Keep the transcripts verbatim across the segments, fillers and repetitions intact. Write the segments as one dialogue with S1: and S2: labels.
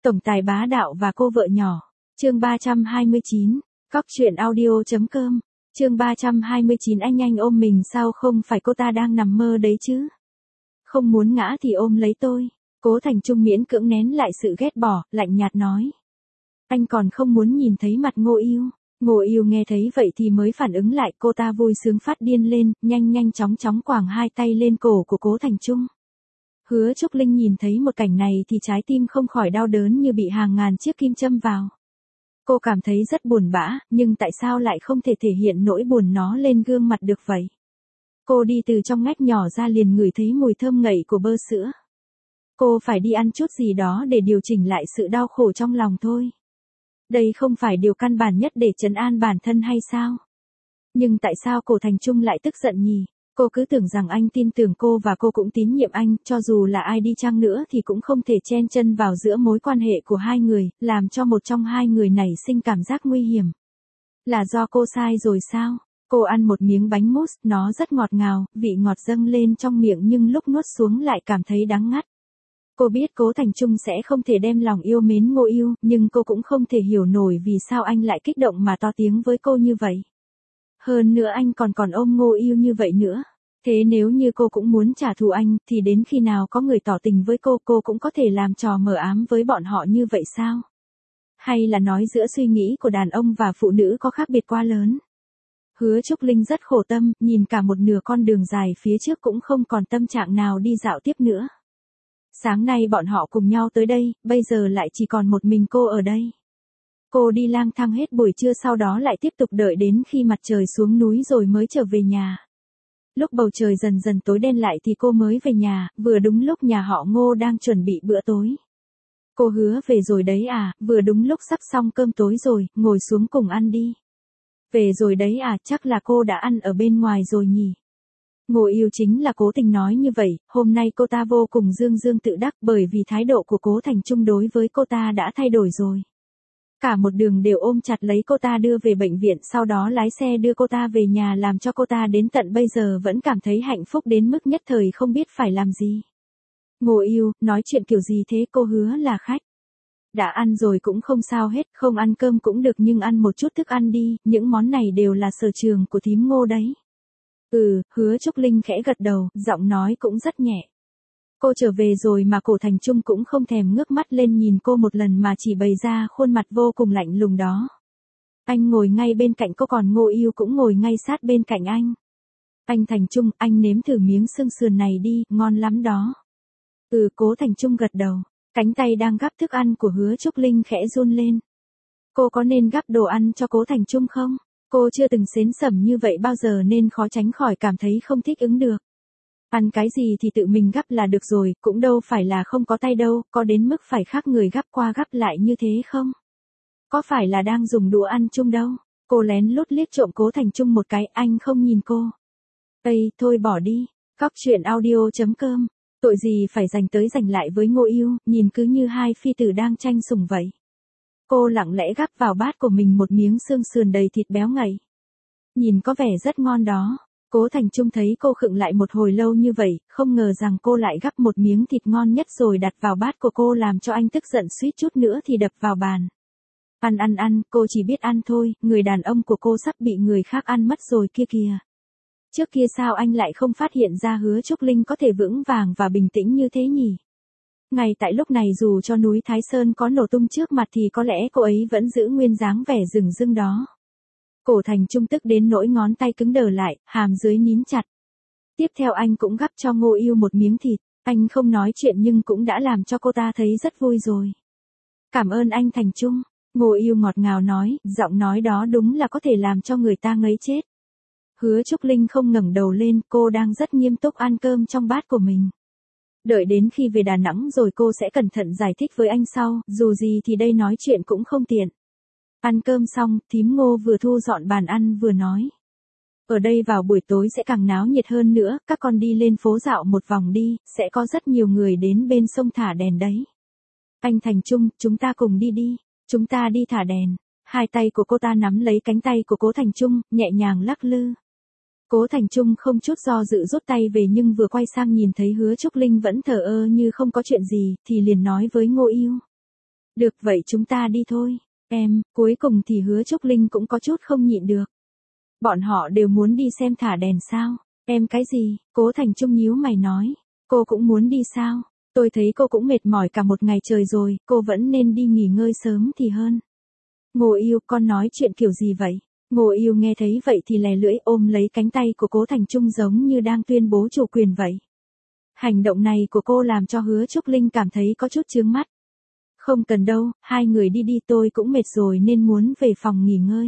S1: Tổng tài bá đạo và cô vợ nhỏ. Chương ba trăm hai mươi chín. Cóc truyện audio chấm com. Chương ba trăm hai mươi chín. Anh anh ôm mình sao không phải cô ta đang nằm mơ đấy chứ? Không muốn ngã thì ôm lấy tôi. Cố Thành Trung miễn cưỡng nén lại sự ghét bỏ, lạnh nhạt nói. Anh còn không muốn nhìn thấy mặt Ngô Yêu. Ngô Yêu nghe thấy vậy thì mới phản ứng lại, cô ta vui sướng phát điên lên, nhanh nhanh chóng chóng quàng hai tay lên cổ của Cố Thành Trung. Hứa Trúc Linh nhìn thấy một cảnh này thì trái tim không khỏi đau đớn như bị hàng ngàn chiếc kim châm vào. Cô cảm thấy rất buồn bã, nhưng tại sao lại không thể thể hiện nỗi buồn nó lên gương mặt được vậy? Cô đi từ trong ngách nhỏ ra liền ngửi thấy mùi thơm ngậy của bơ sữa. Cô phải đi ăn chút gì đó để điều chỉnh lại sự đau khổ trong lòng thôi. Đây không phải điều căn bản nhất để trấn an bản thân hay sao? Nhưng tại sao Cố Thành Trung lại tức giận nhỉ? Cô cứ tưởng rằng anh tin tưởng cô và cô cũng tín nhiệm anh, cho dù là ai đi chăng nữa thì cũng không thể chen chân vào giữa mối quan hệ của hai người, làm cho một trong hai người nảy sinh cảm giác nguy hiểm. Là do cô sai rồi sao? Cô ăn một miếng bánh mousse, nó rất ngọt ngào, vị ngọt dâng lên trong miệng nhưng lúc nuốt xuống lại cảm thấy đắng ngắt. Cô biết Cố Thành Trung sẽ không thể đem lòng yêu mến Ngô Yêu, nhưng cô cũng không thể hiểu nổi vì sao anh lại kích động mà to tiếng với cô như vậy. Hơn nữa anh còn còn ôm Ngô Yêu như vậy nữa. Thế nếu như cô cũng muốn trả thù anh, thì đến khi nào có người tỏ tình với cô, cô cũng có thể làm trò mờ ám với bọn họ như vậy sao? Hay là nói giữa suy nghĩ của đàn ông và phụ nữ có khác biệt quá lớn? Hứa Trúc Linh rất khổ tâm, nhìn cả một nửa con đường dài phía trước cũng không còn tâm trạng nào đi dạo tiếp nữa. Sáng nay bọn họ cùng nhau tới đây, bây giờ lại chỉ còn một mình cô ở đây. Cô đi lang thang hết buổi trưa, sau đó lại tiếp tục đợi đến khi mặt trời xuống núi rồi mới trở về nhà. Lúc bầu trời dần dần tối đen lại thì cô mới về nhà, vừa đúng lúc nhà họ Ngô đang chuẩn bị bữa tối. Cô hứa về rồi đấy à, vừa đúng lúc sắp xong cơm tối rồi, ngồi xuống cùng ăn đi. Về rồi đấy à, chắc là cô đã ăn ở bên ngoài rồi nhỉ. Ngô Yêu chính là cố tình nói như vậy, hôm nay cô ta vô cùng dương dương tự đắc bởi vì thái độ của Cố Thành Trung đối với cô ta đã thay đổi rồi. Cả một đường đều ôm chặt lấy cô ta đưa về bệnh viện, sau đó lái xe đưa cô ta về nhà, làm cho cô ta đến tận bây giờ vẫn cảm thấy hạnh phúc đến mức nhất thời không biết phải làm gì. Ngô Yêu, nói chuyện kiểu gì thế? Cô hứa là khách. Đã ăn rồi cũng không sao hết, không ăn cơm cũng được nhưng ăn một chút thức ăn đi, những món này đều là sở trường của thím Ngô đấy. Ừ, Hứa Trúc Linh khẽ gật đầu, giọng nói cũng rất nhẹ. Cô trở về rồi mà Cố Thành Trung cũng không thèm ngước mắt lên nhìn cô một lần mà chỉ bày ra khuôn mặt vô cùng lạnh lùng đó. Anh ngồi ngay bên cạnh cô, còn Ngô Yêu cũng ngồi ngay sát bên cạnh anh. Anh Thành Trung, anh nếm thử miếng xương sườn này đi, ngon lắm đó. Ừ, Cố Thành Trung gật đầu, cánh tay đang gắp thức ăn của Hứa Trúc Linh khẽ run lên. Cô có nên gắp đồ ăn cho Cố Thành Trung không? Cô chưa từng xến xẩm như vậy bao giờ nên khó tránh khỏi cảm thấy không thích ứng được. Ăn cái gì thì tự mình gắp là được rồi, cũng đâu phải là không có tay đâu, có đến mức phải khác người gắp qua gắp lại như thế không? Có phải là đang dùng đũa ăn chung đâu? Cô lén lút liếc trộm Cố Thành Trung một cái, anh không nhìn cô. Ây, thôi bỏ đi. Cóc truyện audio chấm com. Tội gì phải giành tới giành lại với Ngô Yêu, nhìn cứ như hai phi tử đang tranh sủng vậy. Cô lặng lẽ gắp vào bát của mình một miếng xương sườn đầy thịt béo ngậy. Nhìn có vẻ rất ngon đó. Cố Thành Trung thấy cô khựng lại một hồi lâu như vậy, không ngờ rằng cô lại gắp một miếng thịt ngon nhất rồi đặt vào bát của cô, làm cho anh tức giận suýt chút nữa thì đập vào bàn. Ăn ăn ăn, cô chỉ biết ăn thôi, người đàn ông của cô sắp bị người khác ăn mất rồi kia kìa. Trước kia sao anh lại không phát hiện ra Hứa Trúc Linh có thể vững vàng và bình tĩnh như thế nhỉ? Ngay tại lúc này dù cho núi Thái Sơn có nổ tung trước mặt thì có lẽ cô ấy vẫn giữ nguyên dáng vẻ rừng rưng đó. Cố Thành Trung tức đến nỗi ngón tay cứng đờ lại, hàm dưới nín chặt. Tiếp theo anh cũng gắp cho Ngô Yêu một miếng thịt, anh không nói chuyện nhưng cũng đã làm cho cô ta thấy rất vui rồi. Cảm ơn anh Thành Trung, Ngô Yêu ngọt ngào nói, giọng nói đó đúng là có thể làm cho người ta ngấy chết. Hứa Trúc Linh không ngẩng đầu lên, cô đang rất nghiêm túc ăn cơm trong bát của mình. Đợi đến khi về Đà Nẵng rồi cô sẽ cẩn thận giải thích với anh sau, dù gì thì đây nói chuyện cũng không tiện. Ăn cơm xong, thím Ngô vừa thu dọn bàn ăn vừa nói. Ở đây vào buổi tối sẽ càng náo nhiệt hơn nữa, các con đi lên phố dạo một vòng đi, sẽ có rất nhiều người đến bên sông thả đèn đấy. Anh Thành Trung, chúng ta cùng đi đi, chúng ta đi thả đèn. Hai tay của cô ta nắm lấy cánh tay của Cố Thành Trung, nhẹ nhàng lắc lư. Cố Thành Trung không chút do dự rút tay về nhưng vừa quay sang nhìn thấy Hứa Trúc Linh vẫn thờ ơ như không có chuyện gì, thì liền nói với Ngô Yêu. Được vậy chúng ta đi thôi. Em, cuối cùng thì Hứa Trúc Linh cũng có chút không nhịn được. Bọn họ đều muốn đi xem thả đèn sao? Em cái gì? Cố Thành Trung nhíu mày nói. Cô cũng muốn đi sao? Tôi thấy cô cũng mệt mỏi cả một ngày trời rồi, cô vẫn nên đi nghỉ ngơi sớm thì hơn. Ngô Yêu, con nói chuyện kiểu gì vậy? Ngô Yêu nghe thấy vậy thì lè lưỡi ôm lấy cánh tay của Cố Thành Trung giống như đang tuyên bố chủ quyền vậy. Hành động này của cô làm cho Hứa Trúc Linh cảm thấy có chút chướng mắt. Không cần đâu, hai người đi đi, tôi cũng mệt rồi nên muốn về phòng nghỉ ngơi.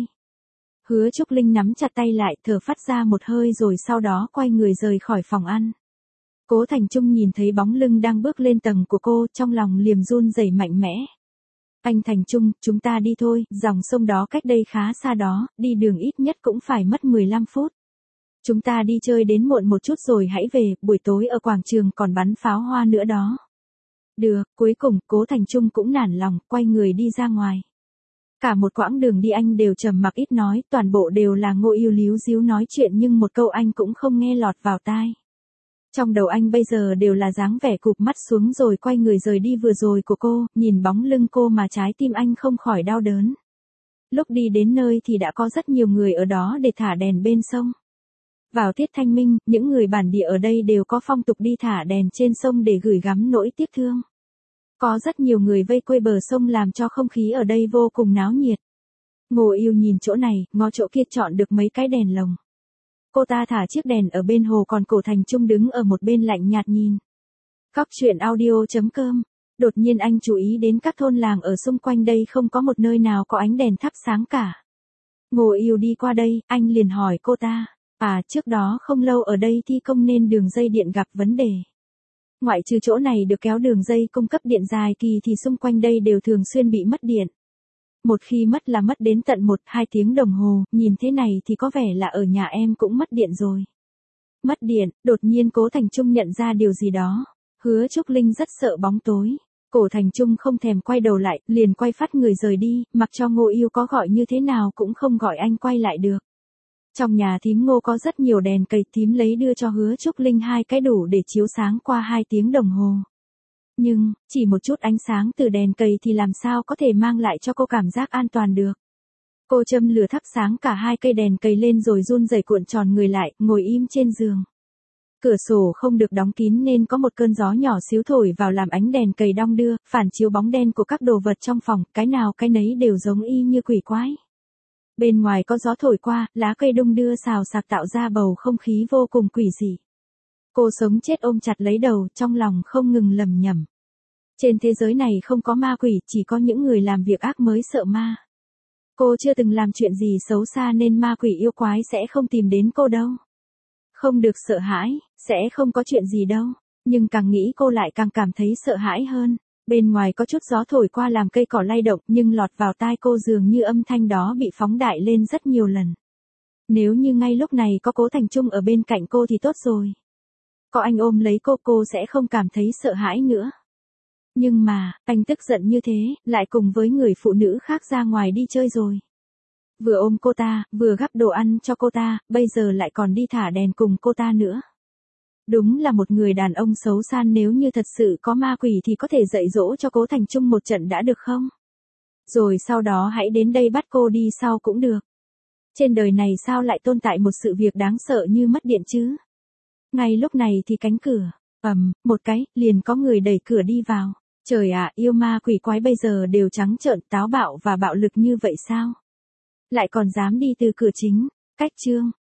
S1: Hứa Trúc Linh nắm chặt tay lại, thở phát ra một hơi rồi sau đó quay người rời khỏi phòng ăn. Cố Thành Trung nhìn thấy bóng lưng đang bước lên tầng của cô, trong lòng liềm run rẩy mạnh mẽ. Anh Thành Trung, chúng ta đi thôi, dòng sông đó cách đây khá xa đó, đi đường ít nhất cũng phải mất mười lăm phút. Chúng ta đi chơi đến muộn một chút rồi hãy về, buổi tối ở quảng trường còn bắn pháo hoa nữa đó. Được, cuối cùng, Cố Thành Trung cũng nản lòng, quay người đi ra ngoài. Cả một quãng đường đi anh đều trầm mặc ít nói, toàn bộ đều là Ngô Yêu líu díu nói chuyện nhưng một câu anh cũng không nghe lọt vào tai. Trong đầu anh bây giờ đều là dáng vẻ cụp mắt xuống rồi quay người rời đi vừa rồi của cô, nhìn bóng lưng cô mà trái tim anh không khỏi đau đớn. Lúc đi đến nơi thì đã có rất nhiều người ở đó để thả đèn bên sông. Vào tiết thanh minh, những người bản địa ở đây đều có phong tục đi thả đèn trên sông để gửi gắm nỗi tiếc thương. Có rất nhiều người vây quanh bờ sông làm cho không khí ở đây vô cùng náo nhiệt. Ngô Yêu nhìn chỗ này, ngó chỗ kia chọn được mấy cái đèn lồng. Cô ta thả chiếc đèn ở bên hồ còn Cố Thành Trung đứng ở một bên lạnh nhạt nhìn. Cóc truyện audio chấm com. Đột nhiên anh chú ý đến các thôn làng ở xung quanh đây không có một nơi nào có ánh đèn thắp sáng cả. Ngô Yêu đi qua đây, anh liền hỏi cô ta. À, trước đó không lâu ở đây thi công nên đường dây điện gặp vấn đề. Ngoại trừ chỗ này được kéo đường dây cung cấp điện dài kỳ thì xung quanh đây đều thường xuyên bị mất điện. Một khi mất là mất đến tận một hai tiếng đồng hồ, nhìn thế này thì có vẻ là ở nhà em cũng mất điện rồi. Mất điện, đột nhiên Cố Thành Trung nhận ra điều gì đó. Hứa Trúc Linh rất sợ bóng tối. Cố Thành Trung không thèm quay đầu lại, liền quay phát người rời đi, mặc cho Ngô Yêu có gọi như thế nào cũng không gọi anh quay lại được. Trong nhà thím Ngô có rất nhiều đèn cầy, thím lấy đưa cho Hứa Trúc Linh hai cái đủ để chiếu sáng qua hai tiếng đồng hồ. Nhưng, chỉ một chút ánh sáng từ đèn cầy thì làm sao có thể mang lại cho cô cảm giác an toàn được. Cô châm lửa thắp sáng cả hai cây đèn cầy lên rồi run rẩy cuộn tròn người lại, ngồi im trên giường. Cửa sổ không được đóng kín nên có một cơn gió nhỏ xíu thổi vào làm ánh đèn cầy đong đưa, phản chiếu bóng đen của các đồ vật trong phòng, cái nào cái nấy đều giống y như quỷ quái. Bên ngoài có gió thổi qua, lá cây đung đưa xào xạc tạo ra bầu không khí vô cùng quỷ dị. Cô sống chết ôm chặt lấy đầu, trong lòng không ngừng lầm nhầm. Trên thế giới này không có ma quỷ, chỉ có những người làm việc ác mới sợ ma. Cô chưa từng làm chuyện gì xấu xa nên ma quỷ yêu quái sẽ không tìm đến cô đâu. Không được sợ hãi, sẽ không có chuyện gì đâu. Nhưng càng nghĩ cô lại càng cảm thấy sợ hãi hơn. Bên ngoài có chút gió thổi qua làm cây cỏ lay động nhưng lọt vào tai cô dường như âm thanh đó bị phóng đại lên rất nhiều lần. Nếu như ngay lúc này có Cố Thành Trung ở bên cạnh cô thì tốt rồi. Có anh ôm lấy cô cô sẽ không cảm thấy sợ hãi nữa. Nhưng mà, anh tức giận như thế, lại cùng với người phụ nữ khác ra ngoài đi chơi rồi. Vừa ôm cô ta, vừa gắp đồ ăn cho cô ta, bây giờ lại còn đi thả đèn cùng cô ta nữa. Đúng là một người đàn ông xấu xa, nếu như thật sự có ma quỷ thì có thể dạy dỗ cho Cố Thành Trung một trận đã được không? Rồi sau đó hãy đến đây bắt cô đi sau cũng được. Trên đời này sao lại tồn tại một sự việc đáng sợ như mất điện chứ? Ngay lúc này thì cánh cửa, ầm, một cái, liền có người đẩy cửa đi vào. Trời ạ, yêu ma quỷ quái bây giờ đều trắng trợn, táo bạo và bạo lực như vậy sao? Lại còn dám đi từ cửa chính. Cách chương